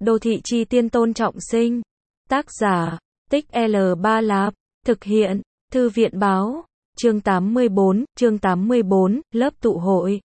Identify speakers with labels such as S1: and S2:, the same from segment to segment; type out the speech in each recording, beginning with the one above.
S1: Đô thị chi tiên Tôn Trọng Sinh. Tác giả, Tích L3 Lạp. Thực hiện, Thư viện Báo. Chương 84, lớp tụ hội.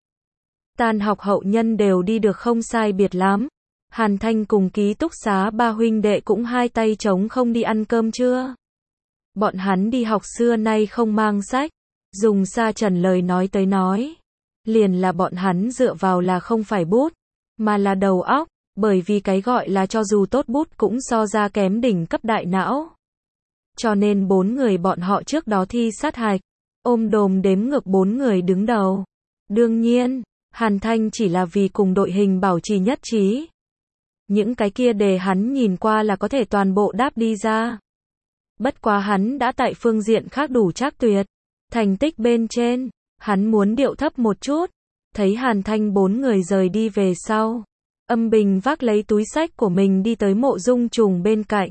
S1: Tan học hậu nhân đều đi được không sai biệt lắm. Hàn Thanh cùng ký túc xá ba huynh đệ cũng hai tay trống không đi ăn cơm trưa. Bọn hắn đi học xưa nay không mang sách. Dùng Sa Trần lời nói tới nói. Liền là bọn hắn dựa vào là không phải bút, mà là đầu óc. Bởi vì cái gọi là cho dù tốt bút cũng so ra kém đỉnh cấp đại não. Cho nên 4 người bọn họ trước đó thi sát hạch, ôm đồm đếm ngược 4 người đứng đầu. Đương nhiên, Hàn Thanh chỉ là vì cùng đội hình bảo trì nhất trí. Những cái kia đề hắn nhìn qua là có thể toàn bộ đáp đi ra. Bất quá hắn đã tại phương diện khác đủ trác tuyệt. Thành tích bên trên, hắn muốn điệu thấp một chút. Thấy Hàn Thanh 4 người rời đi về sau. Âm Bình vác lấy túi sách của mình đi tới Mộ Dung Trùng bên cạnh.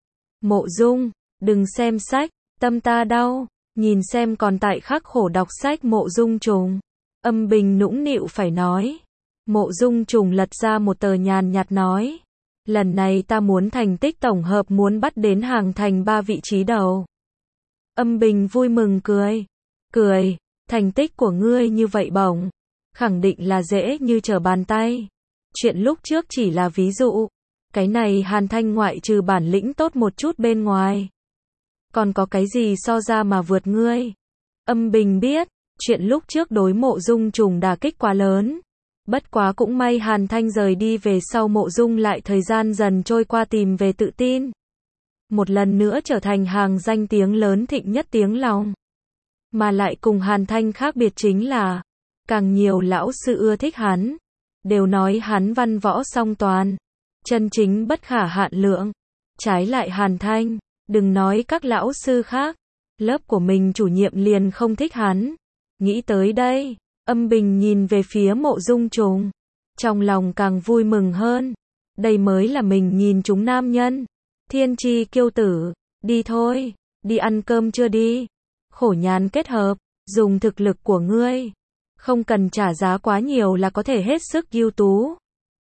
S1: Mộ Dung, đừng xem sách, tâm ta đau, nhìn xem còn tại khắc khổ đọc sách Mộ Dung Trùng. Âm Bình nũng nịu phải nói. Mộ Dung Trùng lật ra một tờ nhàn nhạt nói. Lần này ta muốn thành tích tổng hợp muốn bắt đến hàng thành 3 vị trí đầu. Âm Bình vui mừng cười. Cười, thành tích của ngươi như vậy bổng. Khẳng định là dễ như trở bàn tay. Chuyện lúc trước chỉ là ví dụ. Cái này Hàn Thanh ngoại trừ bản lĩnh tốt một chút bên ngoài. Còn có cái gì so ra mà vượt ngươi? Âm Bình biết, chuyện lúc trước đối Mộ Dung Trùng đả kích quá lớn. Bất quá cũng may Hàn Thanh rời đi về sau Mộ Dung lại thời gian dần trôi qua tìm về tự tin. Một lần nữa trở thành hàng danh tiếng lớn thịnh nhất tiếng lòng. Mà lại cùng Hàn Thanh khác biệt chính là, càng nhiều lão sư ưa thích hắn. Đều nói hắn văn võ song toàn, chân chính bất khả hạn lượng. Trái lại Hàn Thanh, đừng nói các lão sư khác, lớp của mình chủ nhiệm liền không thích hắn. Nghĩ tới đây, Âm Bình nhìn về phía Mộ Dung Trùng, trong lòng càng vui mừng hơn. Đây mới là mình nhìn chúng nam nhân. Thiên chi kiêu tử, đi thôi, đi ăn cơm chưa đi. Khổ nhàn kết hợp, dùng thực lực của ngươi. Không cần trả giá quá nhiều là có thể hết sức ưu tú.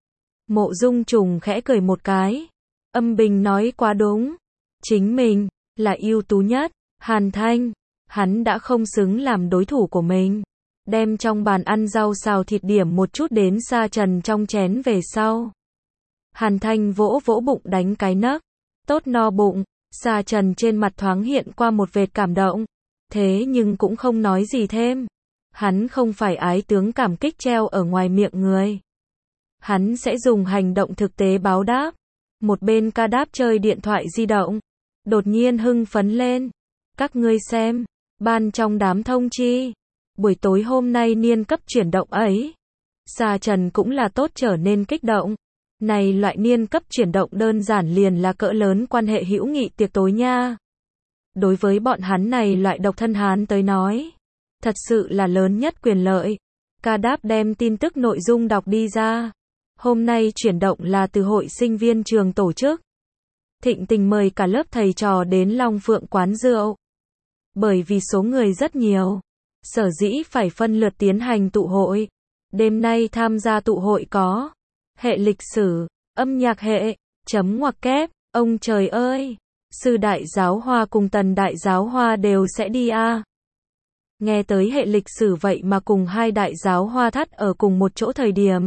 S1: Mộ Dung Trùng khẽ cười một cái. Âm Bình nói quá đúng. Chính mình, là ưu tú nhất. Hàn Thanh, hắn đã không xứng làm đối thủ của mình. Đem trong bàn ăn rau xào thịt điểm một chút đến Sa Trần trong chén về sau. Hàn Thanh vỗ vỗ bụng đánh cái nấc. Tốt no bụng. Sa Trần trên mặt thoáng hiện qua một vệt cảm động. Thế nhưng cũng không nói gì thêm. Hắn không phải ái tướng cảm kích treo ở ngoài miệng người. Hắn sẽ dùng hành động thực tế báo đáp. Một bên ca đáp chơi điện thoại di động. Đột nhiên hưng phấn lên. Các ngươi xem. Ban trong đám thông chi. Buổi tối hôm nay niên cấp chuyển động ấy. Sa Trần cũng là tốt trở nên kích động. Này loại niên cấp chuyển động đơn giản liền là cỡ lớn quan hệ hữu nghị tiệc tối nha. Đối với bọn hắn này loại độc thân Hán tới nói. Thật sự là lớn nhất quyền lợi. Ca đáp đem tin tức nội dung đọc đi ra. Hôm nay chuyển động là từ hội sinh viên trường tổ chức. Thịnh tình mời cả lớp thầy trò đến Long Phượng quán rượu. Bởi vì số người rất nhiều. Sở dĩ phải phân lượt tiến hành tụ hội. Đêm nay tham gia tụ hội có. Hệ lịch sử, âm nhạc hệ, chấm ngoặc kép, ông trời ơi. Sư Đại Giáo Hoa cùng Tần Đại Giáo Hoa đều sẽ đi à. Nghe tới hệ lịch sử vậy mà cùng hai đại giáo hoa thắt ở cùng một chỗ thời điểm.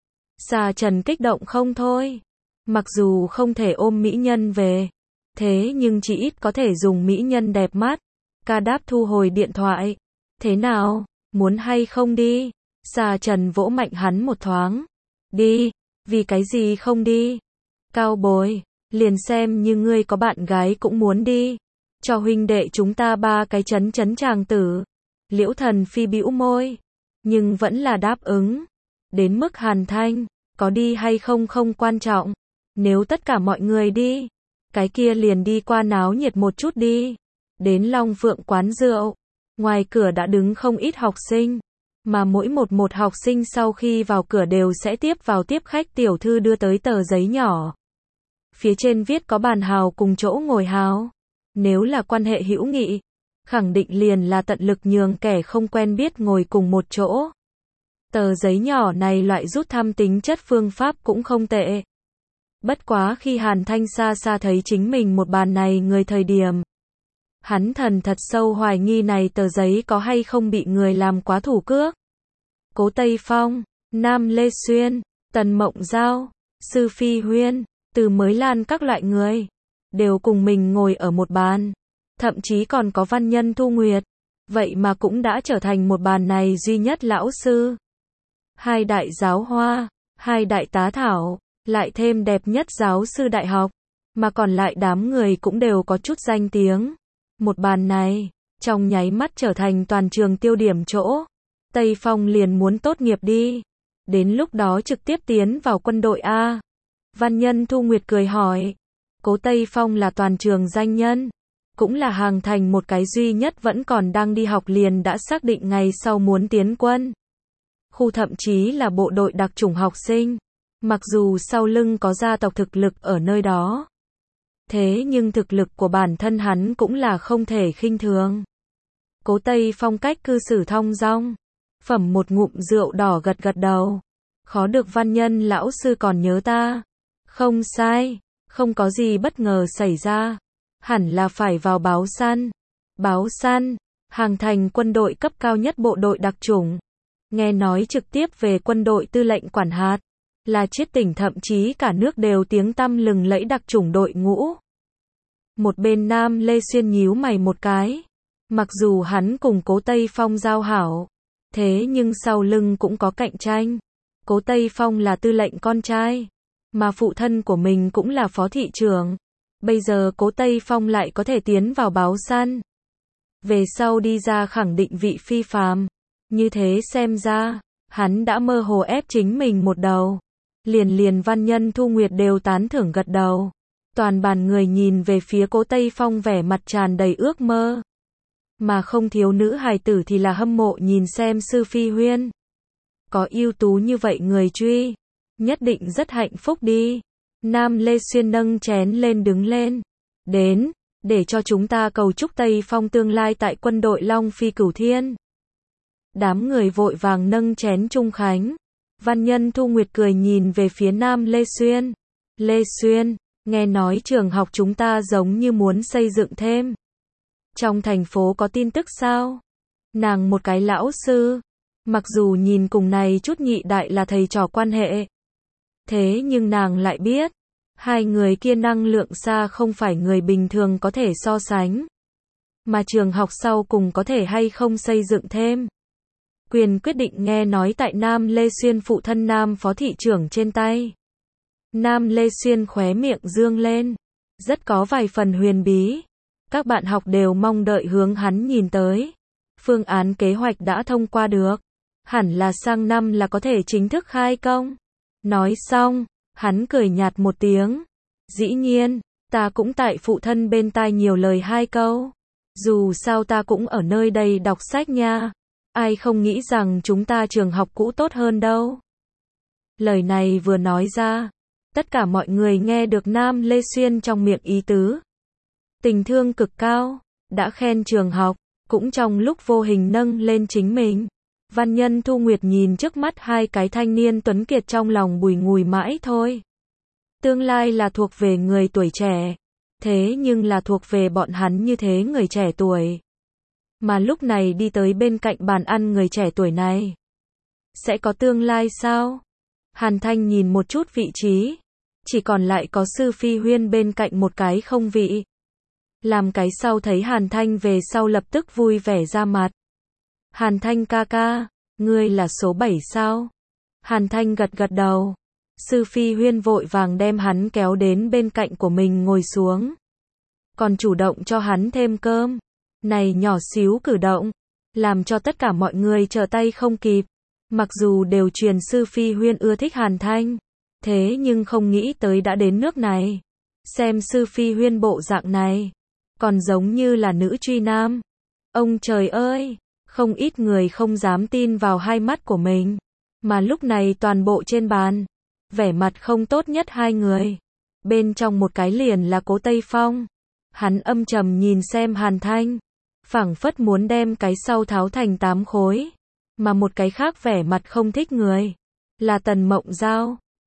S1: Sa Trần kích động không thôi. Mặc dù không thể ôm mỹ nhân về. Thế nhưng chỉ ít có thể dùng mỹ nhân đẹp mắt. Ca đáp thu hồi điện thoại. Thế nào, muốn hay không đi? Sa Trần vỗ mạnh hắn một thoáng. Đi, vì cái gì không đi? Cao bối, liền xem như ngươi có bạn gái cũng muốn đi. Cho huynh đệ chúng ta 3 cái chấn chấn chàng tử. Liễu Thần Phi bĩu môi, nhưng vẫn là đáp ứng. Đến mức Hàn Thanh, có đi hay không không quan trọng. Nếu tất cả mọi người đi, cái kia liền đi qua náo nhiệt một chút đi. Đến Long Phượng quán rượu, ngoài cửa đã đứng không ít học sinh, mà mỗi một học sinh sau khi vào cửa đều sẽ tiếp vào tiếp khách tiểu thư đưa tới tờ giấy nhỏ. Phía trên viết có bàn hào cùng chỗ ngồi hào. Nếu là quan hệ hữu nghị, khẳng định liền là tận lực nhường kẻ không quen biết ngồi cùng một chỗ. Tờ giấy nhỏ này loại rút thăm tính chất phương pháp cũng không tệ. Bất quá khi Hàn Thanh xa xa thấy chính mình một bàn này người thời điểm. Hắn thần thật sâu hoài nghi này tờ giấy có hay không bị người làm quá thủ cước. Cố Tây Phong, Nam Lê Xuyên, Tần Mộng Giao, Sư Phi Huyên, Từ Mới Lan các loại người, đều cùng mình ngồi ở một bàn. Thậm chí còn có văn nhân Thu Nguyệt. Vậy mà cũng đã trở thành một bàn này duy nhất lão sư. Hai đại giáo hoa, hai đại tá thảo, lại thêm đẹp nhất giáo sư đại học. Mà còn lại đám người cũng đều có chút danh tiếng. Một bàn này, trong nháy mắt trở thành toàn trường tiêu điểm chỗ. Tây Phong liền muốn tốt nghiệp đi. Đến lúc đó trực tiếp tiến vào quân đội A. Văn nhân Thu Nguyệt cười hỏi. Cố Tây Phong là toàn trường danh nhân. Cũng là Hàng Thành một cái duy nhất vẫn còn đang đi học liền đã xác định ngày sau muốn tiến quân. Khu thậm chí là bộ đội đặc chủng học sinh. Mặc dù sau lưng có gia tộc thực lực ở nơi đó. Thế nhưng thực lực của bản thân hắn cũng là không thể khinh thường. Cố Tây Phong cách cư xử thong dong. Phẩm một ngụm rượu đỏ gật gật đầu. Khó được văn nhân lão sư còn nhớ ta. Không sai, không có gì bất ngờ xảy ra. Hẳn là phải vào báo săn. Báo săn, Hàng Thành quân đội cấp cao nhất bộ đội đặc chủng. Nghe nói trực tiếp về quân đội tư lệnh quản hạt. Là chiết tỉnh thậm chí cả nước đều tiếng tăm lừng lẫy đặc chủng đội ngũ. Một bên Nam Lê Xuyên nhíu mày một cái. Mặc dù hắn cùng Cố Tây Phong giao hảo. Thế nhưng sau lưng cũng có cạnh tranh. Cố Tây Phong là tư lệnh con trai. Mà phụ thân của mình cũng là phó thị trưởng. Bây giờ Cố Tây Phong lại có thể tiến vào báo săn. Về sau đi ra khẳng định vị phi phàm. Như thế xem ra, hắn đã mơ hồ ép chính mình một đầu. Liền văn nhân Thu Nguyệt đều tán thưởng gật đầu. Toàn bàn người nhìn về phía Cố Tây Phong vẻ mặt tràn đầy ước mơ. Mà không thiếu nữ hài tử thì là hâm mộ nhìn xem Sư Phi Huyên. Có ưu tú như vậy người truy. Nhất định rất hạnh phúc đi. Nam Lê Xuyên nâng chén lên đứng lên. Đến, để cho chúng ta cầu chúc Tây Phong tương lai tại quân đội Long Phi Cửu Thiên. Đám người vội vàng nâng chén chung khánh. Văn nhân Thu Nguyệt cười nhìn về phía Nam Lê Xuyên. Lê Xuyên, nghe nói trường học chúng ta giống như muốn xây dựng thêm. Trong thành phố có tin tức sao? Nàng một cái lão sư. Mặc dù nhìn cùng này chút nhị đại là thầy trò quan hệ. Thế nhưng nàng lại biết. Hai người kia năng lượng xa không phải người bình thường có thể so sánh. Mà trường học sau cùng có thể hay không xây dựng thêm. Quyền quyết định nghe nói tại Nam Lê Xuyên phụ thân Nam phó thị trưởng trên tay. Nam Lê Xuyên khóe miệng dương lên. Rất có vài phần huyền bí. Các bạn học đều mong đợi hướng hắn nhìn tới. Phương án kế hoạch đã thông qua được. Hẳn là sang năm là có thể chính thức khai công. Nói xong, hắn cười nhạt một tiếng. Dĩ nhiên, ta cũng tại phụ thân bên tai nhiều lời hai câu. Dù sao ta cũng ở nơi đây đọc sách nha. Ai không nghĩ rằng chúng ta trường học cũ tốt hơn đâu. Lời này vừa nói ra, tất cả mọi người nghe được Nam Lê Xuyên trong miệng ý tứ. Tình thương cực cao, đã khen trường học, cũng trong lúc vô hình nâng lên chính mình. Văn nhân Thu Nguyệt nhìn trước mắt hai cái thanh niên tuấn kiệt trong lòng bùi ngùi mãi thôi. Tương lai là thuộc về người tuổi trẻ, thế nhưng là thuộc về bọn hắn như thế người trẻ tuổi. Mà lúc này đi tới bên cạnh bàn ăn người trẻ tuổi này. Sẽ có tương lai sao? Hàn Thanh nhìn một chút vị trí. Chỉ còn lại có Sư Phi Huyên bên cạnh một cái không vị. Làm cái sau thấy Hàn Thanh về sau lập tức vui vẻ ra mặt. Hàn Thanh ca ca, ngươi là số 7 sao? Hàn Thanh gật gật đầu. Sư Phi Huyên vội vàng đem hắn kéo đến bên cạnh của mình ngồi xuống. Còn chủ động cho hắn thêm cơm. Này nhỏ xíu cử động, làm cho tất cả mọi người trở tay không kịp. Mặc dù đều truyền Sư Phi Huyên ưa thích Hàn Thanh, thế nhưng không nghĩ tới đã đến nước này. Xem Sư Phi Huyên bộ dạng này, còn giống như là nữ truy nam. Ông trời ơi, không ít người không dám tin vào hai mắt của mình. Mà lúc này toàn bộ trên bàn, vẻ mặt không tốt nhất hai người. Bên trong một cái liền là Cố Tây Phong. Hắn âm trầm nhìn xem Hàn Thanh, phảng phất muốn đem cái sau tháo thành 8 khối. Mà một cái khác vẻ mặt không thích người, là Tần Mộng Giao.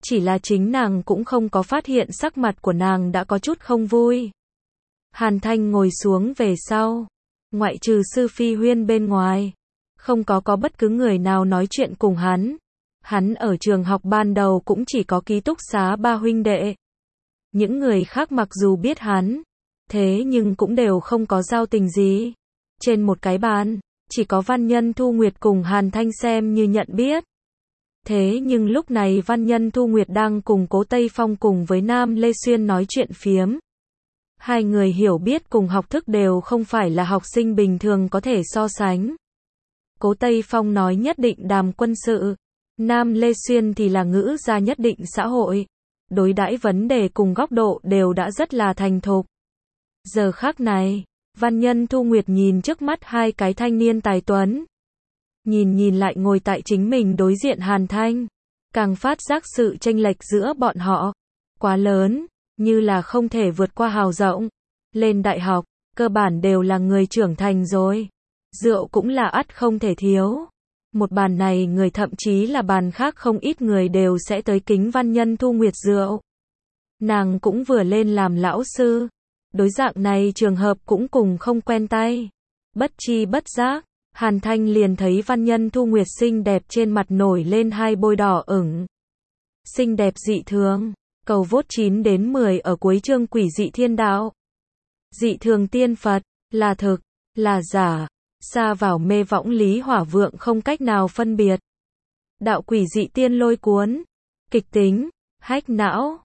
S1: Chỉ là chính nàng cũng không có phát hiện sắc mặt của nàng đã có chút không vui. Hàn Thanh ngồi xuống về sau. Ngoại trừ Sư Phi Huyên bên ngoài. Không có bất cứ người nào nói chuyện cùng hắn. Hắn ở trường học ban đầu cũng chỉ có ký túc xá ba huynh đệ. Những người khác mặc dù biết hắn, thế nhưng cũng đều không có giao tình gì. Trên một cái bàn, chỉ có Văn Nhân Thu Nguyệt cùng Hàn Thanh xem như nhận biết. Thế nhưng lúc này Văn Nhân Thu Nguyệt đang cùng Cố Tây Phong cùng với Nam Lê Xuyên nói chuyện phiếm. Hai người hiểu biết cùng học thức đều không phải là học sinh bình thường có thể so sánh. Cố Tây Phong nói nhất định đàm quân sự, Nam Lê Xuyên thì là ngữ gia nhất định xã hội. Đối đãi vấn đề cùng góc độ đều đã rất là thành thục. Giờ khắc này, Văn Nhân Thu Nguyệt nhìn trước mắt hai cái thanh niên tài tuấn. Nhìn lại ngồi tại chính mình đối diện Hàn Thanh. Càng phát giác sự chênh lệch giữa bọn họ. Quá lớn, như là không thể vượt qua hào rộng. Lên đại học, cơ bản đều là người trưởng thành rồi. Rượu cũng là ắt không thể thiếu. Một bàn này người thậm chí là bàn khác không ít người đều sẽ tới kính Văn Nhân Thu Nguyệt rượu. Nàng cũng vừa lên làm lão sư. Đối dạng này trường hợp cũng cùng không quen tay. Bất chi bất giác, Hàn Thanh liền thấy Văn Nhân Thu Nguyệt xinh đẹp trên mặt nổi lên hai bôi đỏ ửng. Xinh đẹp dị thường. Cầu vốt 9 đến 10 ở cuối chương Quỷ dị thiên đạo. Dị thường tiên Phật, là thực, là giả. Xa vào mê võng lý hỏa vượng không cách nào phân biệt. Đạo quỷ dị tiên lôi cuốn. Kịch tính, hách não.